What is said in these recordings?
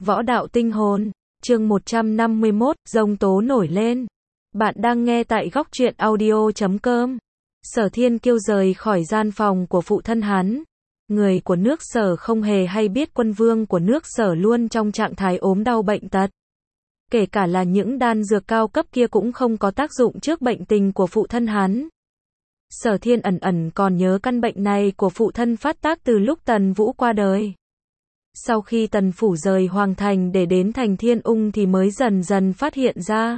Võ đạo tinh hồn, chương 151, giông tố nổi lên. Bạn đang nghe tại góc truyện audio.com. Sở Thiên Kiêu rời khỏi gian phòng của phụ thân hắn. Người của nước Sở không hề hay biết quân vương của nước Sở luôn trong trạng thái ốm đau bệnh tật. Kể cả là những đan dược cao cấp kia cũng không có tác dụng trước bệnh tình của phụ thân hắn. Sở Thiên ẩn còn nhớ căn bệnh này của phụ thân phát tác từ lúc Tần Vũ qua đời. Sau khi Tần Phủ rời Hoàng Thành để đến thành Thiên Ung thì mới dần dần phát hiện ra.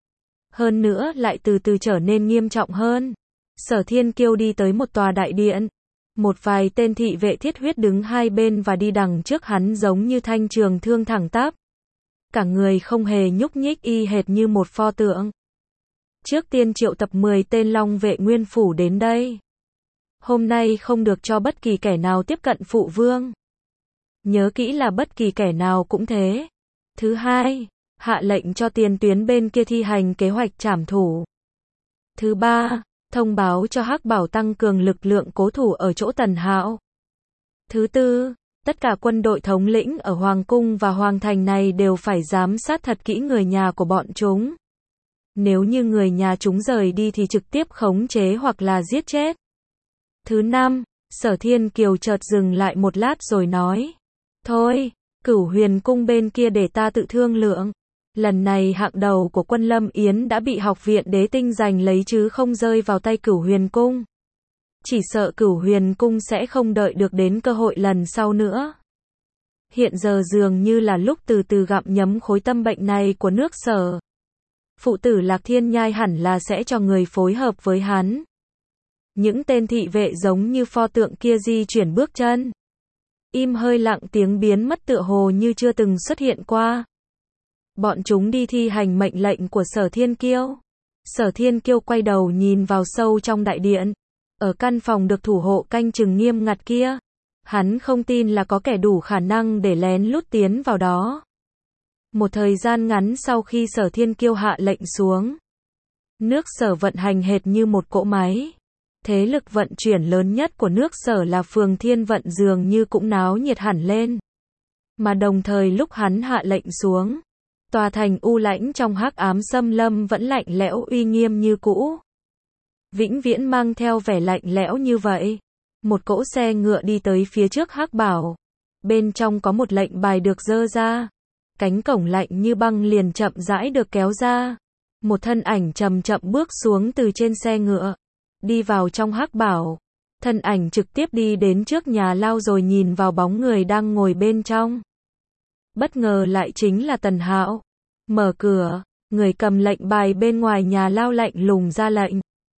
Hơn nữa lại từ từ trở nên nghiêm trọng hơn. Sở Thiên Kiêu đi tới một tòa đại điện. Một vài tên thị vệ thiết huyết đứng hai bên và đi đằng trước hắn giống như thanh trường thương thẳng tắp. Cả người không hề nhúc nhích y hệt như một pho tượng. Trước tiên triệu tập 10 tên Long vệ Nguyên Phủ đến đây. Hôm nay không được cho bất kỳ kẻ nào tiếp cận phụ vương. Nhớ kỹ là bất kỳ kẻ nào cũng thế. Thứ hai, hạ lệnh cho tiền tuyến bên kia thi hành kế hoạch trảm thủ. Thứ ba, thông báo cho Hắc Bảo tăng cường lực lượng cố thủ ở chỗ Tần Hạo. Thứ tư, tất cả quân đội thống lĩnh ở Hoàng Cung và Hoàng Thành này đều phải giám sát thật kỹ người nhà của bọn chúng. Nếu như người nhà chúng rời đi thì trực tiếp khống chế hoặc là giết chết. Thứ năm, Sở Thiên Kiều chợt dừng lại một lát rồi nói. Thôi, Cửu Huyền Cung bên kia để ta tự thương lượng. Lần này hạng đầu của quân Lâm Yến đã bị học viện Đế Tinh giành lấy chứ không rơi vào tay Cửu Huyền Cung. Chỉ sợ Cửu Huyền Cung sẽ không đợi được đến cơ hội lần sau nữa. Hiện giờ dường như là lúc từ từ gặm nhấm khối tâm bệnh này của nước Sở. Phụ tử Lạc Thiên Nhai hẳn là sẽ cho người phối hợp với hắn. Những tên thị vệ giống như pho tượng kia di chuyển bước chân. Im hơi lặng tiếng biến mất tựa hồ như chưa từng xuất hiện qua. Bọn chúng đi thi hành mệnh lệnh của Sở Thiên Kiêu. Sở Thiên Kiêu quay đầu nhìn vào sâu trong đại điện. Ở căn phòng được thủ hộ canh chừng nghiêm ngặt kia. Hắn không tin là có kẻ đủ khả năng để lén lút tiến vào đó. Một thời gian ngắn sau khi Sở Thiên Kiêu hạ lệnh xuống. Nước Sở vận hành hệt như một cỗ máy. Thế lực vận chuyển lớn nhất của nước Sở là Phường Thiên Vận dường như cũng náo nhiệt hẳn lên. Mà đồng thời lúc hắn hạ lệnh xuống, tòa thành u lãnh trong hắc ám xâm lâm vẫn lạnh lẽo uy nghiêm như cũ. Vĩnh viễn mang theo vẻ lạnh lẽo như vậy. Một cỗ xe ngựa đi tới phía trước Hắc Bảo. Bên trong có một lệnh bài được giơ ra. Cánh cổng lạnh như băng liền chậm rãi được kéo ra. Một thân ảnh chậm chậm bước xuống từ trên xe ngựa. Đi vào trong Hắc Bảo. Thân ảnh trực tiếp đi đến trước nhà lao rồi nhìn vào bóng người đang ngồi bên trong. Bất ngờ lại chính là Tần Hạo. Mở cửa, người cầm lệnh bài bên ngoài nhà lao lạnh lùng ra lệnh.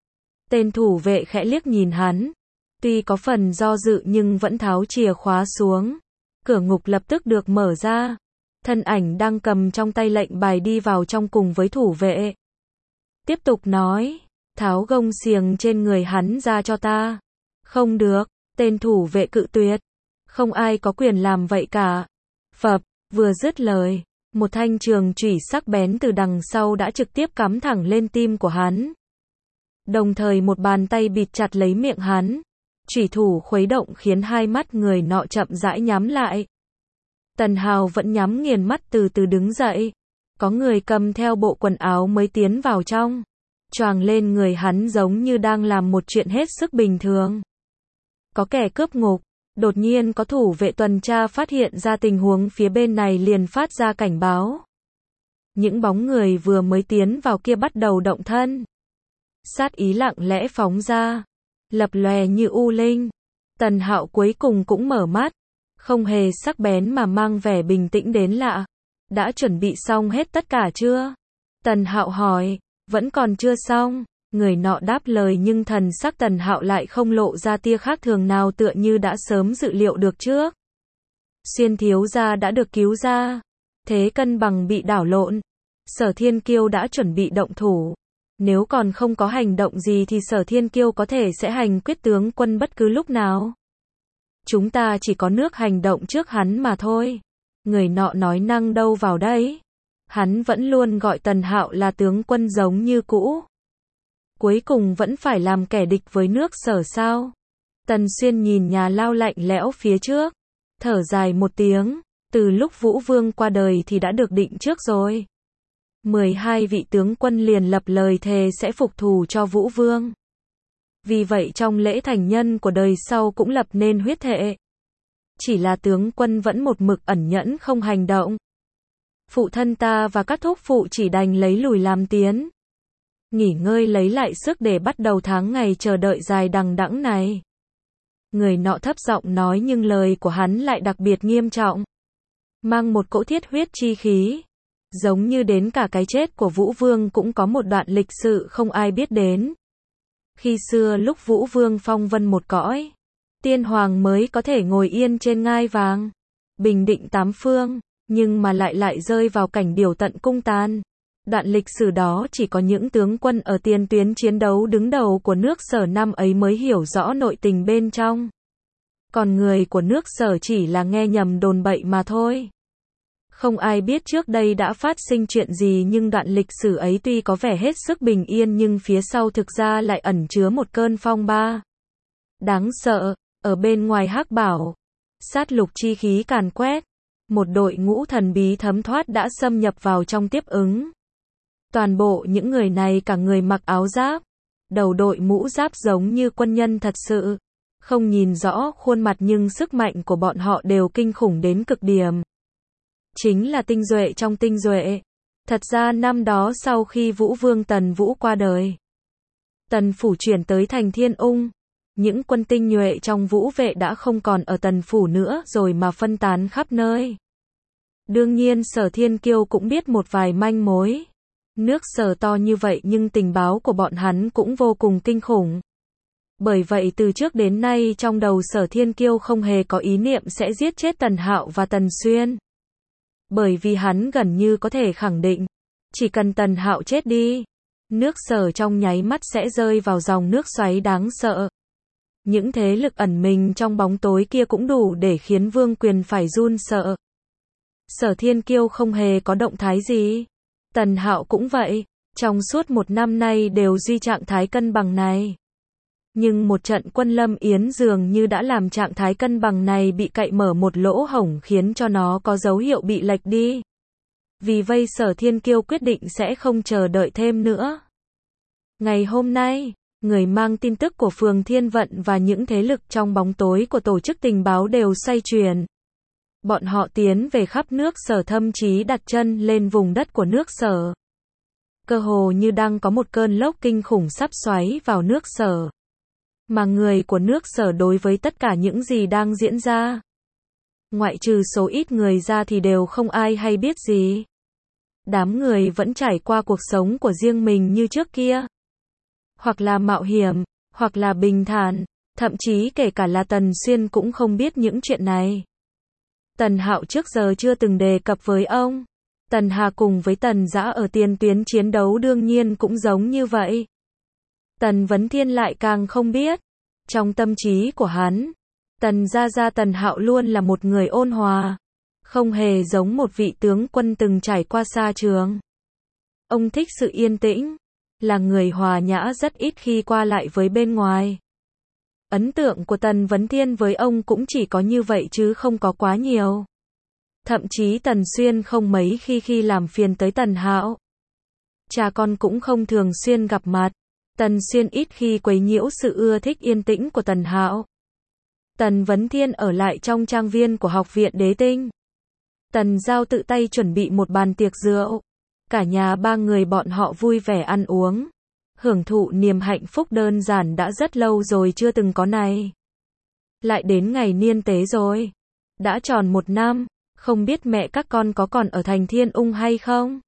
Tên thủ vệ khẽ liếc nhìn hắn. Tuy có phần do dự nhưng vẫn tháo chìa khóa xuống. Cửa ngục lập tức được mở ra. Thân ảnh đang cầm trong tay lệnh bài đi vào trong cùng với thủ vệ. Tiếp tục nói. Tháo gông xiềng trên người hắn ra cho ta. Không được, tên thủ vệ cự tuyệt. Không ai có quyền làm vậy cả. Phập, vừa dứt lời, một thanh trường chủy sắc bén từ đằng sau đã trực tiếp cắm thẳng lên tim của hắn. Đồng thời một bàn tay bịt chặt lấy miệng hắn. Chủy thủ khuấy động khiến hai mắt người nọ chậm rãi nhắm lại. Tần Hào vẫn nhắm nghiền mắt từ từ đứng dậy. Có người cầm theo bộ quần áo mới tiến vào trong. Choàng lên người hắn giống như đang làm một chuyện hết sức bình thường. Có kẻ cướp ngục. Đột nhiên có thủ vệ tuần tra phát hiện ra tình huống phía bên này liền phát ra cảnh báo. Những bóng người vừa mới tiến vào kia bắt đầu động thân. Sát ý lặng lẽ phóng ra. Lập lòe như u linh. Tần Hạo cuối cùng cũng mở mắt. Không hề sắc bén mà mang vẻ bình tĩnh đến lạ. Đã chuẩn bị xong hết tất cả chưa? Tần Hạo hỏi. Vẫn còn chưa xong. Người nọ đáp lời nhưng thần sắc Tần Hạo lại không lộ ra tia khác thường nào tựa như đã sớm dự liệu được trước. Xuyên thiếu gia đã được cứu ra. Thế cân bằng bị đảo lộn. Sở Thiên Kiêu đã chuẩn bị động thủ. Nếu còn không có hành động gì thì Sở Thiên Kiêu có thể sẽ hành quyết tướng quân bất cứ lúc nào. Chúng ta chỉ có nước hành động trước hắn mà thôi. Người nọ nói năng đâu vào đấy. Hắn vẫn luôn gọi Tần Hạo là tướng quân giống như cũ. Cuối cùng vẫn phải làm kẻ địch với nước Sở sao? Tần Xuyên nhìn nhà lao lạnh lẽo phía trước. Thở dài một tiếng. Từ lúc Vũ Vương qua đời thì đã được định trước rồi. 12 vị tướng quân liền lập lời thề sẽ phục thù cho Vũ Vương. Vì vậy trong lễ thành nhân của đời sau cũng lập nên huyết thệ. Chỉ là tướng quân vẫn một mực ẩn nhẫn không hành động. Phụ thân ta và các thúc phụ chỉ đành lấy lùi làm tiến. Nghỉ ngơi lấy lại sức để bắt đầu tháng ngày chờ đợi dài đằng đẵng này. Người nọ thấp giọng nói nhưng lời của hắn lại đặc biệt nghiêm trọng. Mang một cỗ thiết huyết chi khí. Giống như đến cả cái chết của Vũ Vương cũng có một đoạn lịch sự không ai biết đến. Khi xưa lúc Vũ Vương phong vân một cõi, tiên hoàng mới có thể ngồi yên trên ngai vàng, bình định tám phương, nhưng mà lại rơi vào cảnh điều tận cung tàn. Đoạn lịch sử đó chỉ có những tướng quân ở tiền tuyến chiến đấu đứng đầu của nước Sở năm ấy mới hiểu rõ nội tình bên trong. Còn người của nước Sở chỉ là nghe nhầm đồn bậy mà thôi. Không ai biết trước đây đã phát sinh chuyện gì, nhưng đoạn lịch sử ấy tuy có vẻ hết sức bình yên nhưng phía sau thực ra lại ẩn chứa một cơn phong ba đáng sợ. Ở bên ngoài Hắc Bảo, sát lục chi khí càn quét, một đội ngũ thần bí thấm thoát đã xâm nhập vào trong tiếp ứng. Toàn bộ những người này cả người mặc áo giáp, đầu đội mũ giáp giống như quân nhân thật sự. Không nhìn rõ khuôn mặt nhưng sức mạnh của bọn họ đều kinh khủng đến cực điểm. Chính là tinh duệ trong tinh duệ. Thật ra năm đó sau khi Vũ Vương Tần Vũ qua đời, Tần Phủ chuyển tới thành Thiên Ung. Những quân tinh nhuệ trong Vũ vệ đã không còn ở Tần Phủ nữa rồi mà phân tán khắp nơi. Đương nhiên Sở Thiên Kiêu cũng biết một vài manh mối. Nước Sở to như vậy nhưng tình báo của bọn hắn cũng vô cùng kinh khủng. Bởi vậy từ trước đến nay trong đầu Sở Thiên Kiêu không hề có ý niệm sẽ giết chết Tần Hạo và Tần Xuyên. Bởi vì hắn gần như có thể khẳng định, chỉ cần Tần Hạo chết đi, nước Sở trong nháy mắt sẽ rơi vào dòng nước xoáy đáng sợ. Những thế lực ẩn mình trong bóng tối kia cũng đủ để khiến Vương Quyền phải run sợ. Sở Thiên Kiêu không hề có động thái gì. Tần Hạo cũng vậy, trong suốt một năm nay đều duy trạng thái cân bằng này. Nhưng một trận Quân Lâm Yến dường như đã làm trạng thái cân bằng này bị cậy mở một lỗ hổng khiến cho nó có dấu hiệu bị lệch đi. Vì vậy Sở Thiên Kiêu quyết định sẽ không chờ đợi thêm nữa. Ngày hôm nay, người mang tin tức của Phường Thiên Vận và những thế lực trong bóng tối của tổ chức tình báo đều xoay chuyển. Bọn họ tiến về khắp nước Sở, thậm chí đặt chân lên vùng đất của nước Sở. Cơ hồ như đang có một cơn lốc kinh khủng sắp xoáy vào nước Sở. Mà người của nước Sở đối với tất cả những gì đang diễn ra, ngoại trừ số ít người ra thì đều không ai hay biết gì. Đám người vẫn trải qua cuộc sống của riêng mình như trước kia. Hoặc là mạo hiểm, hoặc là bình thản, thậm chí kể cả là Tần Xuyên cũng không biết những chuyện này. Tần Hạo trước giờ chưa từng đề cập với ông. Tần Hà cùng với Tần Dã ở tiền tuyến chiến đấu đương nhiên cũng giống như vậy. Tần Vấn Thiên lại càng không biết. Trong tâm trí của hắn, Tần Gia Tần Hạo luôn là một người ôn hòa, không hề giống một vị tướng quân từng trải qua xa trường. Ông thích sự yên tĩnh, là người hòa nhã rất ít khi qua lại với bên ngoài. Ấn tượng của Tần Vấn Thiên với ông cũng chỉ có như vậy chứ không có quá nhiều. Thậm chí Tần Xuyên không mấy khi làm phiền tới Tần Hạo. Cha con cũng không thường xuyên gặp mặt. Tần Xuyên ít khi quấy nhiễu sự ưa thích yên tĩnh của Tần Hạo. Tần Vấn Thiên ở lại trong trang viên của Học viện Đế Tinh. Tần Giao tự tay chuẩn bị một bàn tiệc rượu. Cả nhà ba người bọn họ vui vẻ ăn uống, hưởng thụ niềm hạnh phúc đơn giản đã rất lâu rồi chưa từng có này. Lại đến ngày niên tế rồi. Đã tròn 1 năm, không biết mẹ các con có còn ở thành Thiên Ung hay không?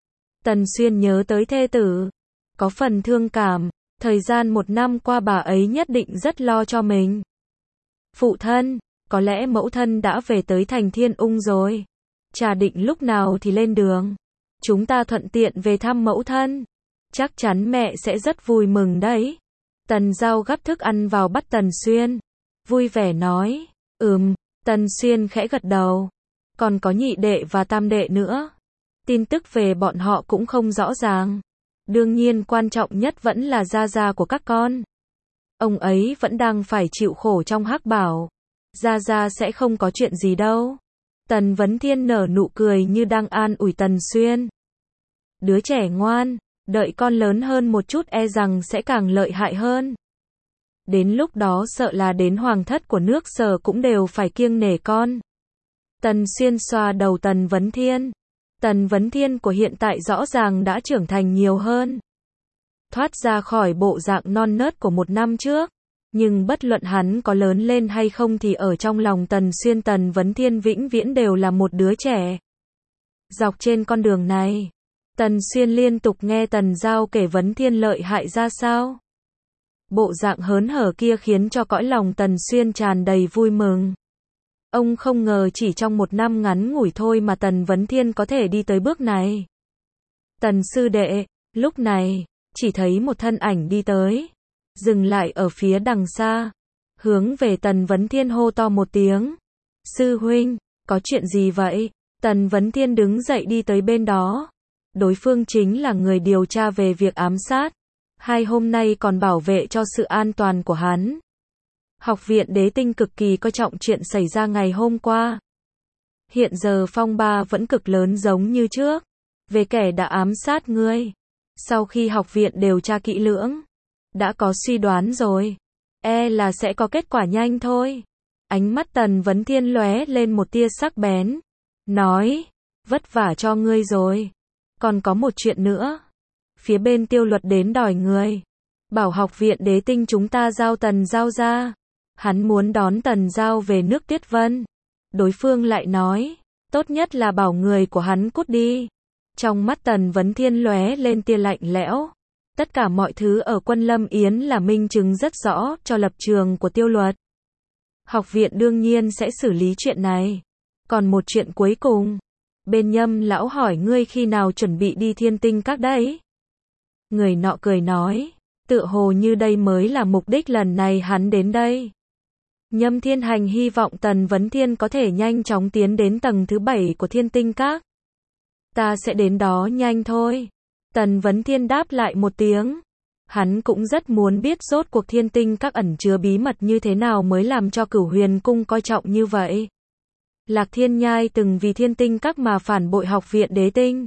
Tần Xuyên nhớ tới thê tử, có phần thương cảm, thời gian 1 năm qua bà ấy nhất định rất lo cho mình. Phụ thân, có lẽ mẫu thân đã về tới thành Thiên Ung rồi. Cha định lúc nào thì lên đường. Chúng ta thuận tiện về thăm mẫu thân. Chắc chắn mẹ sẽ rất vui mừng đấy. Tần Giao gắp thức ăn vào bắt Tần Xuyên. Vui vẻ nói, Tần Xuyên khẽ gật đầu. Còn có nhị đệ và tam đệ nữa. Tin tức về bọn họ cũng không rõ ràng. Đương nhiên quan trọng nhất vẫn là Gia của các con. Ông ấy vẫn đang phải chịu khổ trong Hắc Bảo. Gia sẽ không có chuyện gì đâu. Tần Vấn Thiên nở nụ cười như đang an ủi Tần Xuyên. Đứa trẻ ngoan, đợi con lớn hơn một chút e rằng sẽ càng lợi hại hơn. Đến lúc đó sợ là đến hoàng thất của nước Sở cũng đều phải kiêng nể con. Tần Xuyên xoa đầu Tần Vấn Thiên. Tần Vấn Thiên của hiện tại rõ ràng đã trưởng thành nhiều hơn. Thoát ra khỏi bộ dạng non nớt của một năm trước. Nhưng bất luận hắn có lớn lên hay không thì ở trong lòng Tần Xuyên, Tần Vấn Thiên vĩnh viễn đều là một đứa trẻ. Dọc trên con đường này, Tần Xuyên liên tục nghe Tần Giao kể Vấn Thiên lợi hại ra sao. Bộ dạng hớn hở kia khiến cho cõi lòng Tần Xuyên tràn đầy vui mừng. Ông không ngờ chỉ trong một năm ngắn ngủi thôi mà Tần Vấn Thiên có thể đi tới bước này. Tần sư đệ, lúc này, chỉ thấy một thân ảnh đi tới. Dừng lại ở phía đằng xa. Hướng về Tần Vấn Thiên hô to một tiếng. Sư huynh, có chuyện gì vậy? Tần Vấn Thiên đứng dậy đi tới bên đó. Đối phương chính là người điều tra về việc ám sát. Hai hôm nay còn bảo vệ cho sự an toàn của hắn. Học viện Đế Tinh cực kỳ coi trọng chuyện xảy ra ngày hôm qua. Hiện giờ phong ba vẫn cực lớn giống như trước. Về kẻ đã ám sát ngươi. Sau khi học viện điều tra kỹ lưỡng, đã có suy đoán rồi. E là sẽ có kết quả nhanh thôi. Ánh mắt Tần Vấn Thiên lóe lên một tia sắc bén. Nói, vất vả cho ngươi rồi. Còn có một chuyện nữa. Phía bên Tiêu Luật đến đòi người. Bảo học viện Đế Tinh chúng ta giao Tần Giao ra. Hắn muốn đón Tần Giao về nước Tuyết Vân. Đối phương lại nói, tốt nhất là bảo người của hắn cút đi. Trong mắt Tần Vấn Thiên lóe lên tia lạnh lẽo. Tất cả mọi thứ ở Quân Lâm Yến là minh chứng rất rõ cho lập trường của Tiêu Luật. Học viện đương nhiên sẽ xử lý chuyện này. Còn một chuyện cuối cùng. Bên Nhâm lão hỏi ngươi khi nào chuẩn bị đi Thiên Tinh Các đấy? Người nọ cười nói, tựa hồ như đây mới là mục đích lần này hắn đến đây. Nhâm Thiên Hành hy vọng Tần Vấn Thiên có thể nhanh chóng tiến đến tầng thứ 7 của Thiên Tinh Các. Ta sẽ đến đó nhanh thôi. Tần Vấn Thiên đáp lại một tiếng. Hắn cũng rất muốn biết rốt cuộc Thiên Tinh Các ẩn chứa bí mật như thế nào mới làm cho Cửu Huyền Cung coi trọng như vậy. Lạc Thiên Nhai từng vì Thiên Tinh Các mà phản bội học viện Đế Tinh.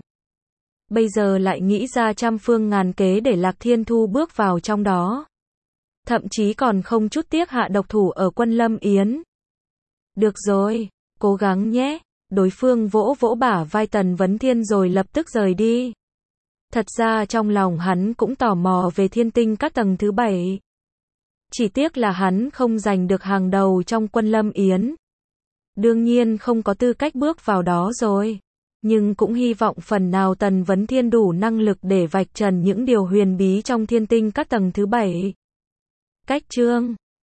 Bây giờ lại nghĩ ra trăm phương ngàn kế để Lạc Thiên Thu bước vào trong đó. Thậm chí còn không chút tiếc hạ độc thủ ở Quân Lâm Yến. Được rồi, cố gắng nhé. Đối phương vỗ vỗ bả vai Tần Vấn Thiên rồi lập tức rời đi. Thật ra trong lòng hắn cũng tò mò về Thiên Tinh Các tầng thứ 7. Chỉ tiếc là hắn không giành được hàng đầu trong Quân Lâm Yến. Đương nhiên không có tư cách bước vào đó rồi. Nhưng cũng hy vọng phần nào Tần Vấn Thiên đủ năng lực để vạch trần những điều huyền bí trong Thiên Tinh Các tầng thứ 7. Cách chương